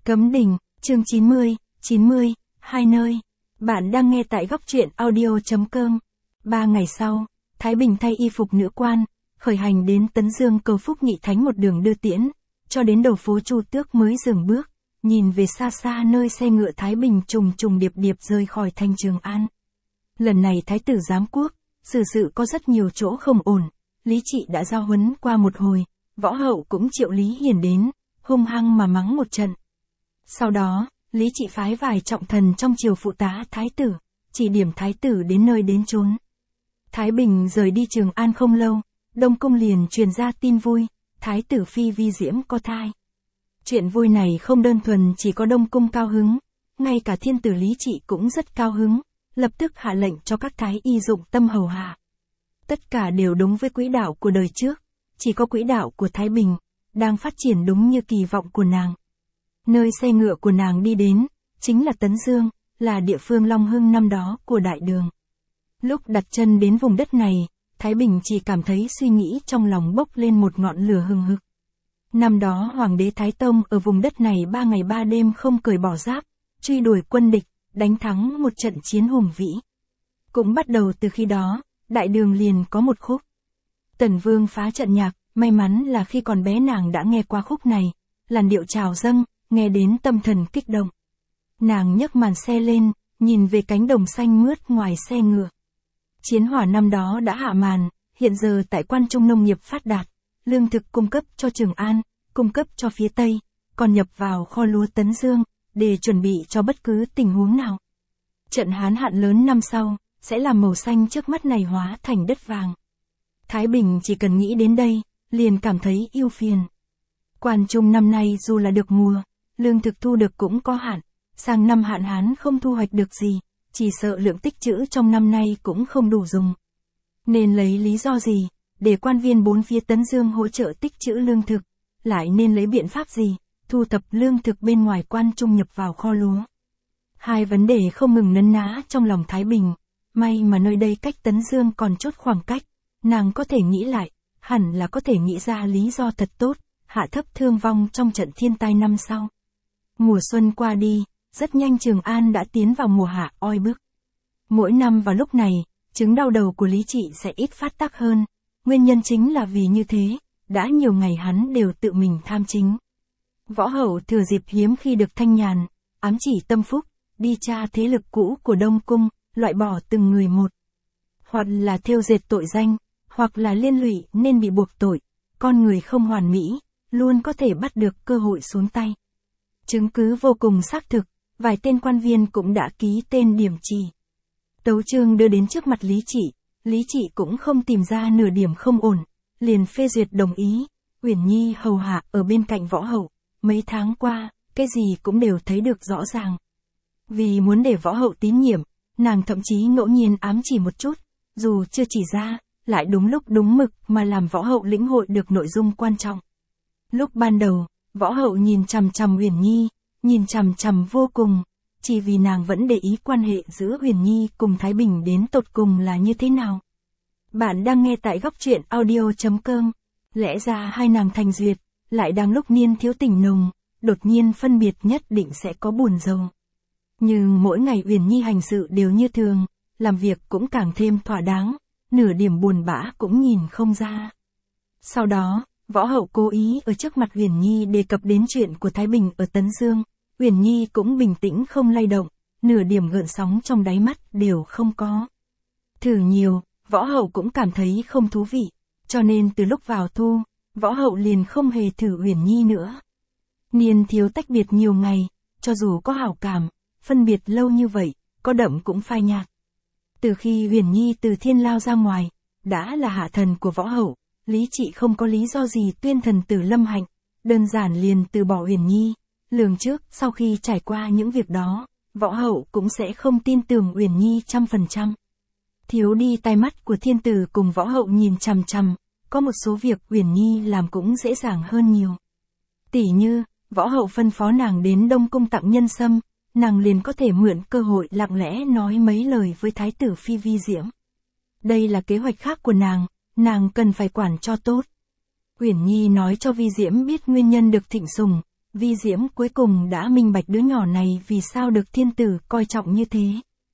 Cấm Đình, chương 90, hai nơi. Bạn đang nghe tại góc truyện audio.com. 3 ngày sau, Thái Bình thay y phục nữ quan, khởi hành đến Tấn Dương cầu Phúc Nghị Thánh một đường đưa tiễn, cho đến đầu phố Chu Tước mới dừng bước, nhìn về xa xa nơi xe ngựa Thái Bình trùng trùng điệp điệp rời khỏi thành Trường An. Lần này Thái tử giám quốc, xử sự có rất nhiều chỗ không ổn, Lý Trị đã giao huấn qua một hồi, Võ Hậu cũng triệu Lý Hiền đến, hung hăng mà mắng một trận. Sau đó, Lý Trị phái vài trọng thần trong triều phụ tá Thái tử, chỉ điểm Thái tử đến nơi đến chốn. Thái Bình rời đi Trường An không lâu, Đông Cung liền truyền ra tin vui, Thái tử Phi Vi Diễm có thai. Chuyện vui này không đơn thuần chỉ có Đông Cung cao hứng, ngay cả thiên tử Lý Trị cũng rất cao hứng, lập tức hạ lệnh cho các thái y dụng tâm hầu hạ. Tất cả đều đúng với quỹ đạo của đời trước, chỉ có quỹ đạo của Thái Bình, đang phát triển đúng như kỳ vọng của nàng. Nơi xe ngựa của nàng đi đến, chính là Tấn Dương, là địa phương Long Hưng năm đó của Đại Đường. Lúc đặt chân đến vùng đất này, Thái Bình chỉ cảm thấy suy nghĩ trong lòng bốc lên một ngọn lửa hừng hực. Năm đó Hoàng đế Thái Tông ở vùng đất này 3 ngày 3 đêm không cởi bỏ giáp, truy đuổi quân địch, đánh thắng một trận chiến hùng vĩ. Cũng bắt đầu từ khi đó, Đại Đường liền có một khúc. Tần Vương phá trận nhạc, may mắn là khi còn bé nàng đã nghe qua khúc này, làn điệu trào dâng, nghe đến tâm thần kích động. Nàng nhấc màn xe lên, nhìn về cánh đồng xanh mướt ngoài xe ngựa. Chiến hỏa năm đó đã hạ màn, hiện giờ tại Quan Trung nông nghiệp phát đạt, lương thực cung cấp cho Trường An, cung cấp cho phía Tây, còn nhập vào kho lúa Tấn Dương, để chuẩn bị cho bất cứ tình huống nào. Trận hán hạn lớn năm sau, sẽ làm màu xanh trước mắt này hóa thành đất vàng. Thái Bình chỉ cần nghĩ đến đây, liền cảm thấy ưu phiền. Quan Trung năm nay dù là được mùa, lương thực thu được cũng có hạn, sang năm hạn hán không thu hoạch được gì, chỉ sợ lượng tích trữ trong năm nay cũng không đủ dùng. Nên lấy lý do gì, để quan viên bốn phía Tấn Dương hỗ trợ tích trữ lương thực, lại nên lấy biện pháp gì, thu thập lương thực bên ngoài Quan Trung nhập vào kho lúa. Hai vấn đề không ngừng nấn ná trong lòng Thái Bình, may mà nơi đây cách Tấn Dương còn chốt khoảng cách, nàng có thể nghĩ lại, hẳn là có thể nghĩ ra lý do thật tốt, hạ thấp thương vong trong trận thiên tai năm sau. Mùa xuân qua đi, rất nhanh Trường An đã tiến vào mùa hạ oi bức. Mỗi năm vào lúc này, chứng đau đầu của Lý Trị sẽ ít phát tác hơn, nguyên nhân chính là vì như thế, đã nhiều ngày hắn đều tự mình tham chính. Võ Hậu thừa dịp hiếm khi được thanh nhàn, ám chỉ Tâm Phúc, đi tra thế lực cũ của Đông Cung, loại bỏ từng người một. Hoặc là thêu dệt tội danh, hoặc là liên lụy nên bị buộc tội, con người không hoàn mỹ, luôn có thể bắt được cơ hội xuống tay. Chứng cứ vô cùng xác thực, vài tên quan viên cũng đã ký tên điểm chỉ. Tấu chương đưa đến trước mặt Lý Trị cũng không tìm ra nửa điểm không ổn, liền phê duyệt đồng ý, Uyển Nhi hầu hạ ở bên cạnh Võ Hậu, mấy tháng qua, cái gì cũng đều thấy được rõ ràng. Vì muốn để Võ Hậu tín nhiệm, nàng thậm chí ngẫu nhiên ám chỉ một chút, dù chưa chỉ ra, lại đúng lúc đúng mực mà làm Võ Hậu lĩnh hội được nội dung quan trọng. Lúc ban đầu, Võ Hậu nhìn chằm chằm Uyển Nhi, nhìn chằm chằm vô cùng, chỉ vì nàng vẫn để ý quan hệ giữa Uyển Nhi cùng Thái Bình đến tột cùng là như thế nào. Bạn đang nghe tại góc truyện audio.com, lẽ ra hai nàng thành duyệt, lại đang lúc niên thiếu tình nồng, đột nhiên phân biệt nhất định sẽ có buồn rầu. Nhưng mỗi ngày Uyển Nhi hành sự đều như thường, làm việc cũng càng thêm thỏa đáng, nửa điểm buồn bã cũng nhìn không ra. Sau đó, Võ Hậu cố ý ở trước mặt Uyển Nhi đề cập đến chuyện của Thái Bình ở Tấn Dương, Uyển Nhi cũng bình tĩnh không lay động, nửa điểm gợn sóng trong đáy mắt đều không có. Thử nhiều, Võ Hậu cũng cảm thấy không thú vị, cho nên từ lúc vào thu, Võ Hậu liền không hề thử Uyển Nhi nữa. Niên thiếu tách biệt nhiều ngày, cho dù có hảo cảm, phân biệt lâu như vậy, có đậm cũng phai nhạt. Từ khi Uyển Nhi từ thiên lao ra ngoài, đã là hạ thần của Võ Hậu, Lý Trị không có lý do gì tuyên thần tử Lâm Hạnh, đơn giản liền từ bỏ Uyển Nhi. Lường trước, sau khi trải qua những việc đó, Võ Hậu cũng sẽ không tin tưởng Uyển Nhi 100%. Thiếu đi tai mắt của thiên tử cùng Võ Hậu nhìn chằm chằm, có một số việc Uyển Nhi làm cũng dễ dàng hơn nhiều. Tỉ như, Võ Hậu phân phó nàng đến Đông Cung tặng nhân sâm, nàng liền có thể mượn cơ hội lặng lẽ nói mấy lời với Thái tử Phi Vi Diễm. Đây là kế hoạch khác của nàng cần phải quản cho tốt. Uyển Nhi nói cho Vi Diễm biết nguyên nhân được thịnh sủng, Vi Diễm cuối cùng đã minh bạch đứa nhỏ này vì sao được thiên tử coi trọng như thế.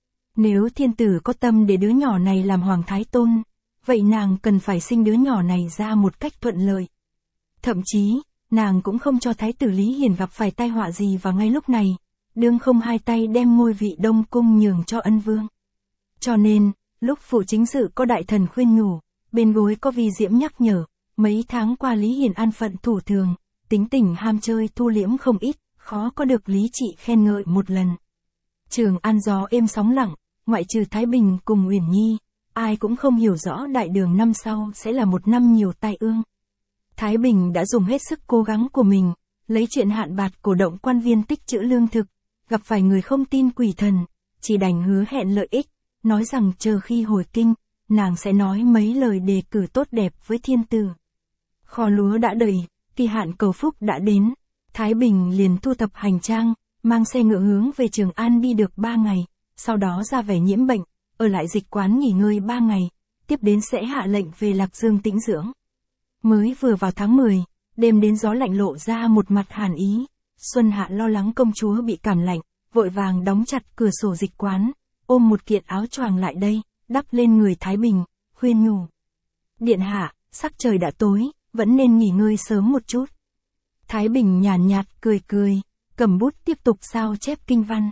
Nếu thiên tử có tâm để đứa nhỏ này làm hoàng thái tôn, vậy nàng cần phải sinh đứa nhỏ này ra một cách thuận lợi. Thậm chí, nàng cũng không cho thái tử Lý Hiển gặp phải tai họa gì vào ngay lúc này, đương không hai tay đem ngôi vị Đông Cung nhường cho ân vương. Cho nên, lúc phụ chính sự có đại thần khuyên nhủ, bên gối có Vi Diễm nhắc nhở, mấy tháng qua Lý Hiển an phận thủ thường, tính tình ham chơi thu liễm không ít, khó có được Lý Trị khen ngợi một lần. Trường An gió êm sóng lặng, ngoại trừ Thái Bình cùng Uyển Nhi, ai cũng không hiểu rõ đại đường năm sau sẽ là một năm nhiều tai ương. Thái Bình đã dùng hết sức cố gắng của mình, lấy chuyện hạn bạt cổ động quan viên tích trữ lương thực, gặp phải người không tin quỷ thần, chỉ đành hứa hẹn lợi ích, nói rằng chờ khi hồi kinh, nàng sẽ nói mấy lời đề cử tốt đẹp với thiên tử. Kho lúa đã đầy, kỳ hạn cầu phúc đã đến, Thái Bình liền thu thập hành trang, mang xe ngựa hướng về Trường An đi được 3 ngày, sau đó ra vẻ nhiễm bệnh, ở lại dịch quán nghỉ ngơi 3 ngày, tiếp đến sẽ hạ lệnh về Lạc Dương tĩnh dưỡng. Mới vừa vào tháng 10, đêm đến gió lạnh lộ ra một mặt hàn ý, Xuân Hạ lo lắng công chúa bị cảm lạnh, vội vàng đóng chặt cửa sổ dịch quán, ôm một kiện áo choàng lại đây, đắp lên người Thái Bình, khuyên nhủ. Điện hạ, sắc trời đã tối, vẫn nên nghỉ ngơi sớm một chút. Thái Bình nhàn nhạt cười cười, cầm bút tiếp tục sao chép kinh văn.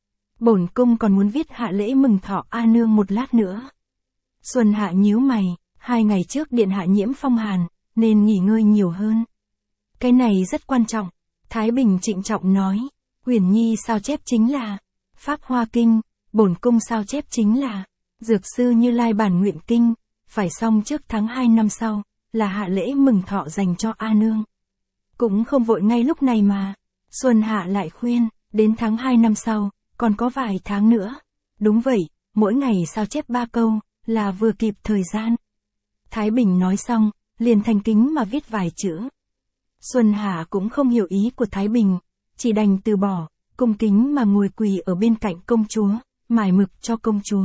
Bổn cung còn muốn viết hạ lễ mừng thọ A nương một lát nữa. Xuân Hạ nhíu mày, 2 ngày trước điện hạ nhiễm phong hàn, nên nghỉ ngơi nhiều hơn. Cái này rất quan trọng, Thái Bình trịnh trọng nói. Uyển Nhi sao chép chính là Pháp Hoa Kinh, bổn cung sao chép chính là Dược sư Như Lai bản nguyện kinh, phải xong trước tháng 2 năm sau, là hạ lễ mừng thọ dành cho A nương. Cũng không vội ngay lúc này mà. Xuân Hạ lại khuyên, đến tháng 2 năm sau, còn có vài tháng nữa. Đúng vậy, mỗi ngày sao chép 3 câu, là vừa kịp thời gian. Thái Bình nói xong, liền thành kính mà viết vài chữ. Xuân Hạ cũng không hiểu ý của Thái Bình, chỉ đành từ bỏ, cung kính mà ngồi quỳ ở bên cạnh công chúa, mải mực cho công chúa.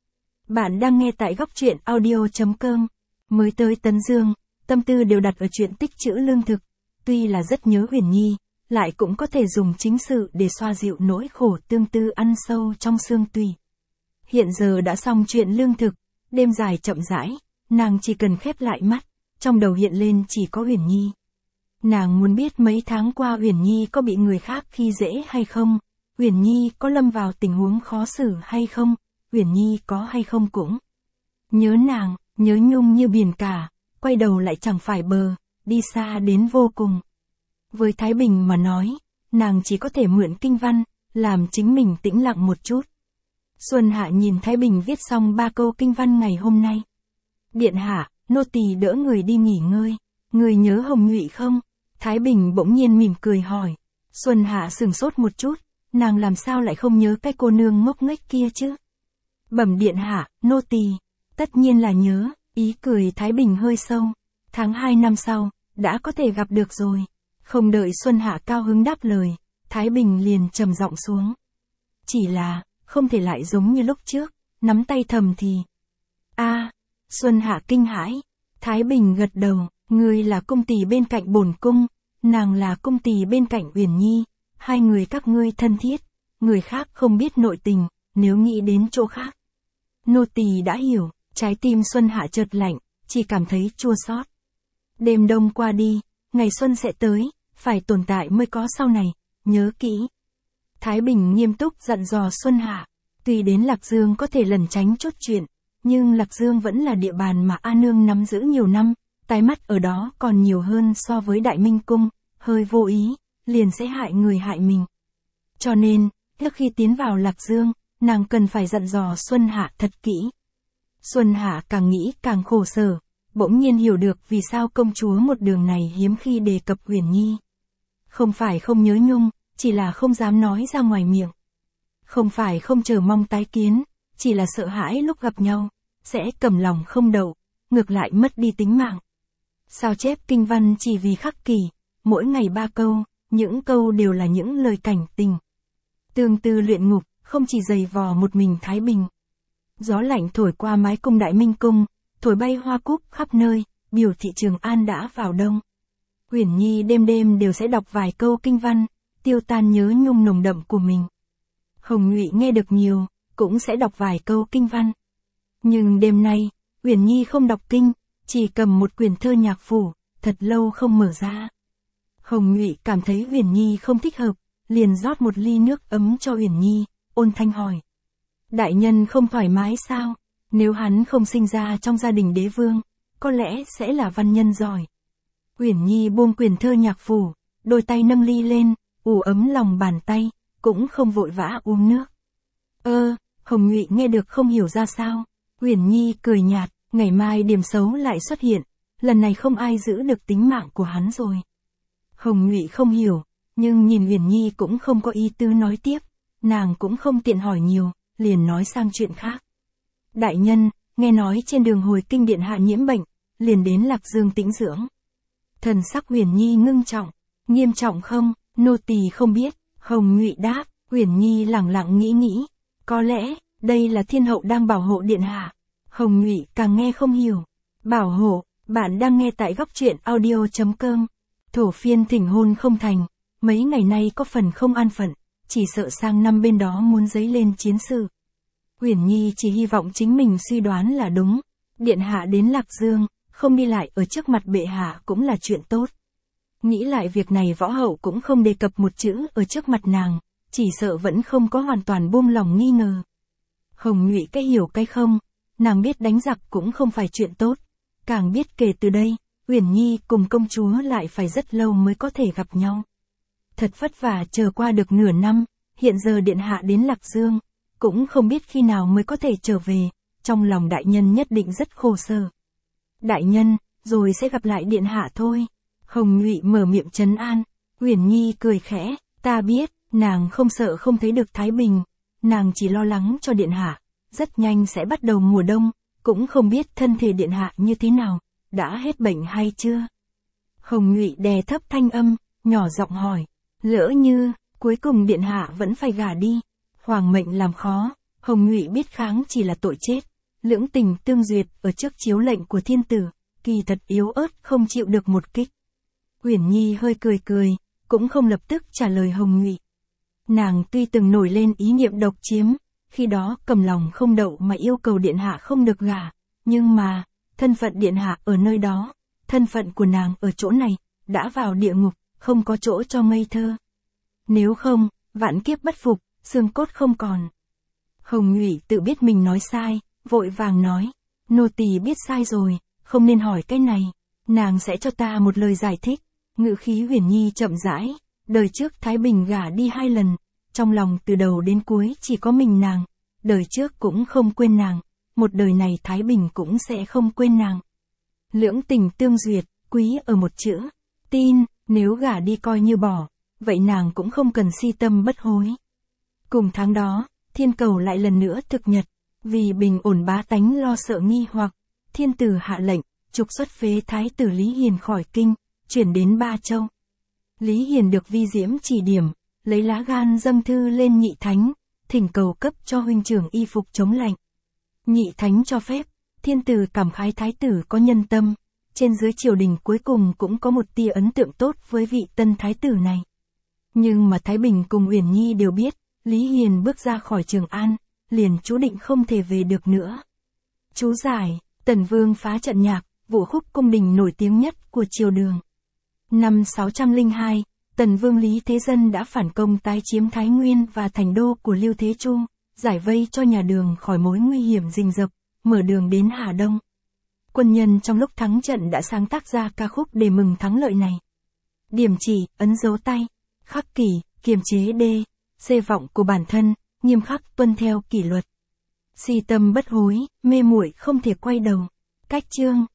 Bạn đang nghe tại góc truyện audio.com. Mới tới Tấn Dương, tâm tư đều đặt ở chuyện tích trữ lương thực. Tuy là rất nhớ Uyển Nhi, lại cũng có thể dùng chính sự để xoa dịu nỗi khổ tương tư ăn sâu trong xương tủy. Hiện giờ đã xong chuyện lương thực, đêm dài chậm rãi, nàng chỉ cần khép lại mắt, trong đầu hiện lên chỉ có Uyển Nhi. Nàng muốn biết mấy tháng qua Uyển Nhi có bị người khác khi dễ hay không, Uyển Nhi có lâm vào tình huống khó xử hay không, Uyển Nhi có hay không cũng nhớ nàng, nhớ nhung như biển cả, quay đầu lại chẳng phải bờ, đi xa đến vô cùng. Với Thái Bình mà nói, nàng chỉ có thể mượn kinh văn, làm chính mình tĩnh lặng một chút. Xuân Hạ nhìn Thái Bình viết xong 3 câu kinh văn ngày hôm nay. Điện hạ, nô tỳ đỡ người đi nghỉ ngơi, người nhớ Hồng Nhụy không? Thái Bình bỗng nhiên mỉm cười hỏi. Xuân Hạ sửng sốt một chút, nàng làm sao lại không nhớ cái cô nương ngốc nghếch kia chứ? Bẩm điện hạ, nô tỳ, tất nhiên là nhớ, ý cười Thái Bình hơi sâu. Tháng 2 năm sau, đã có thể gặp được rồi. Không đợi Xuân Hạ cao hứng đáp lời, Thái Bình liền trầm giọng xuống. Chỉ là, không thể lại giống như lúc trước, nắm tay thầm thì. Xuân Hạ kinh hãi. Thái Bình gật đầu, ngươi là cung tỳ bên cạnh bổn cung, nàng là cung tỳ bên cạnh Uyển Nhi, hai người các ngươi thân thiết, người khác không biết nội tình, nếu nghĩ đến chỗ khác. Nô tỳ đã hiểu, trái tim Xuân Hạ chợt lạnh, chỉ cảm thấy chua xót. Đêm đông qua đi, ngày xuân sẽ tới, phải tồn tại mới có sau này, nhớ kỹ. Thái Bình nghiêm túc dặn dò Xuân Hạ, tuy đến Lạc Dương có thể lẩn tránh chốt chuyện, nhưng Lạc Dương vẫn là địa bàn mà A Nương nắm giữ nhiều năm, tai mắt ở đó còn nhiều hơn so với Đại Minh Cung, hơi vô ý, liền sẽ hại người hại mình. Cho nên, trước khi tiến vào Lạc Dương, nàng cần phải dặn dò Xuân Hạ thật kỹ. Xuân Hạ càng nghĩ càng khổ sở, bỗng nhiên hiểu được vì sao công chúa một đường này hiếm khi đề cập Uyển Nhi. Không phải không nhớ nhung, chỉ là không dám nói ra ngoài miệng. Không phải không chờ mong tái kiến, chỉ là sợ hãi lúc gặp nhau, sẽ cầm lòng không đậu, ngược lại mất đi tính mạng. Sao chép kinh văn chỉ vì khắc kỷ, mỗi ngày 3 câu, những câu đều là những lời cảnh tình. Tương tư luyện ngục, không chỉ dày vò một mình Thái Bình. Gió lạnh thổi qua mái cung Đại Minh Cung, thổi bay hoa cúc khắp nơi, biểu thị Trường An đã vào đông. Uyển Nhi đêm đêm đều sẽ đọc vài câu kinh văn, tiêu tan nhớ nhung nồng đậm của mình. Hồng Ngụy nghe được nhiều, cũng sẽ đọc vài câu kinh văn. Nhưng đêm nay, Uyển Nhi không đọc kinh, chỉ cầm một quyển thơ nhạc phủ, thật lâu không mở ra. Hồng Ngụy cảm thấy Uyển Nhi không thích hợp, liền rót một ly nước ấm cho Uyển Nhi, ôn thanh hỏi. Đại nhân không thoải mái sao? Nếu hắn không sinh ra trong gia đình đế vương, có lẽ sẽ là văn nhân giỏi. Uyển Nhi buông quyển thơ nhạc phủ, đôi tay nâng ly lên, ủ ấm lòng bàn tay, cũng không vội vã uống nước. Hồng Ngụy nghe được không hiểu ra sao. Uyển Nhi cười nhạt, ngày mai điểm xấu lại xuất hiện, lần này không ai giữ được tính mạng của hắn rồi. Hồng Ngụy không hiểu, nhưng nhìn Uyển Nhi cũng không có ý tứ nói tiếp, nàng cũng không tiện hỏi nhiều, liền nói sang chuyện khác. Đại nhân, nghe nói trên đường hồi kinh điện hạ nhiễm bệnh, liền đến Lạc Dương tĩnh dưỡng. Thần sắc Uyển Nhi ngưng trọng, nghiêm trọng không, nô tỳ không biết. Hồng Ngụy đáp. Uyển Nhi lẳng lặng nghĩ, có lẽ đây là thiên hậu đang bảo hộ điện hạ. Hồng Ngụy càng nghe không hiểu. Bảo hộ, bạn đang nghe tại góc truyện audio.com. Thổ phiên thỉnh hôn không thành, mấy ngày nay có phần không an phận, chỉ sợ sang năm bên đó muốn dấy lên chiến sự. Uyển Nhi chỉ hy vọng chính mình suy đoán là đúng. Điện hạ đến Lạc Dương, không đi lại ở trước mặt bệ hạ cũng là chuyện tốt. Nghĩ lại việc này võ hậu cũng không đề cập một chữ ở trước mặt nàng, chỉ sợ vẫn không có hoàn toàn buông lòng nghi ngờ. Hồng Ngụy cái hiểu cái không, nàng biết đánh giặc cũng không phải chuyện tốt, càng biết kể từ đây, Uyển Nhi cùng công chúa lại phải rất lâu mới có thể gặp nhau. Thật vất vả chờ qua được nửa năm, hiện giờ điện hạ đến Lạc Dương, cũng không biết khi nào mới có thể trở về, trong lòng đại nhân nhất định rất khổ sở. Đại nhân, rồi sẽ gặp lại điện hạ thôi. Hồng Ngụy mở miệng trấn an. Uyển Nhi cười khẽ, ta biết, nàng không sợ không thấy được Thái Bình, nàng chỉ lo lắng cho điện hạ, rất nhanh sẽ bắt đầu mùa đông, cũng không biết thân thể điện hạ như thế nào, đã hết bệnh hay chưa. Hồng Ngụy đè thấp thanh âm, nhỏ giọng hỏi, lỡ như, cuối cùng điện hạ vẫn phải gả đi, hoàng mệnh làm khó, Hồng Ngụy biết kháng chỉ là tội chết, lưỡng tình tương duyệt ở trước chiếu lệnh của thiên tử, kỳ thật yếu ớt không chịu được một kích. Uyển Nhi hơi cười, cũng không lập tức trả lời Hồng Ngụy. Nàng tuy từng nổi lên ý niệm độc chiếm, khi đó cầm lòng không đậu mà yêu cầu điện hạ không được gả, nhưng mà, thân phận điện hạ ở nơi đó, thân phận của nàng ở chỗ này, đã vào địa ngục, không có chỗ cho ngây thơ. Nếu không, vạn kiếp bất phục, xương cốt không còn. Hồng Ngụy tự biết mình nói sai, vội vàng nói, nô tỳ biết sai rồi, không nên hỏi cái này, nàng sẽ cho ta một lời giải thích. Ngữ khí Uyển Nhi chậm rãi, đời trước Thái Bình gả đi 2 lần, trong lòng từ đầu đến cuối chỉ có mình nàng, đời trước cũng không quên nàng, một đời này Thái Bình cũng sẽ không quên nàng. Lưỡng tình tương duyệt, quý ở một chữ, tin, nếu gả đi coi như bỏ, vậy nàng cũng không cần si tâm bất hối. Cùng tháng đó, thiên cầu lại lần nữa thực nhật, vì bình ổn bá tánh lo sợ nghi hoặc, thiên tử hạ lệnh, trục xuất phế thái tử Lý Hiền khỏi kinh, chuyển đến Ba Châu. Lý Hiền được Vi Diễm chỉ điểm, lấy lá gan dâng thư lên Nhị Thánh, thỉnh cầu cấp cho huynh trưởng y phục chống lạnh. Nhị Thánh cho phép, thiên tử cảm khái thái tử có nhân tâm, trên dưới triều đình cuối cùng cũng có một tia ấn tượng tốt với vị tân thái tử này. Nhưng mà Thái Bình cùng Uyển Nhi đều biết, Lý Hiền bước ra khỏi Trường An, liền chú định không thể về được nữa. Chú giải, Tần Vương phá trận nhạc, vũ khúc cung đình nổi tiếng nhất của triều Đường. Năm 602, Tần Vương Lý Thế Dân đã phản công tái chiếm Thái Nguyên và thành đô của Lưu Thế Chu, giải vây cho nhà Đường khỏi mối nguy hiểm rình rập, mở đường đến Hà Đông. Quân nhân trong lúc thắng trận đã sáng tác ra ca khúc để mừng thắng lợi này. Điểm chỉ, ấn dấu tay, khắc kỷ, kiềm chế đê, xê vọng của bản thân, nghiêm khắc tuân theo kỷ luật. Si tâm bất hối, mê muội không thể quay đầu. Cách chương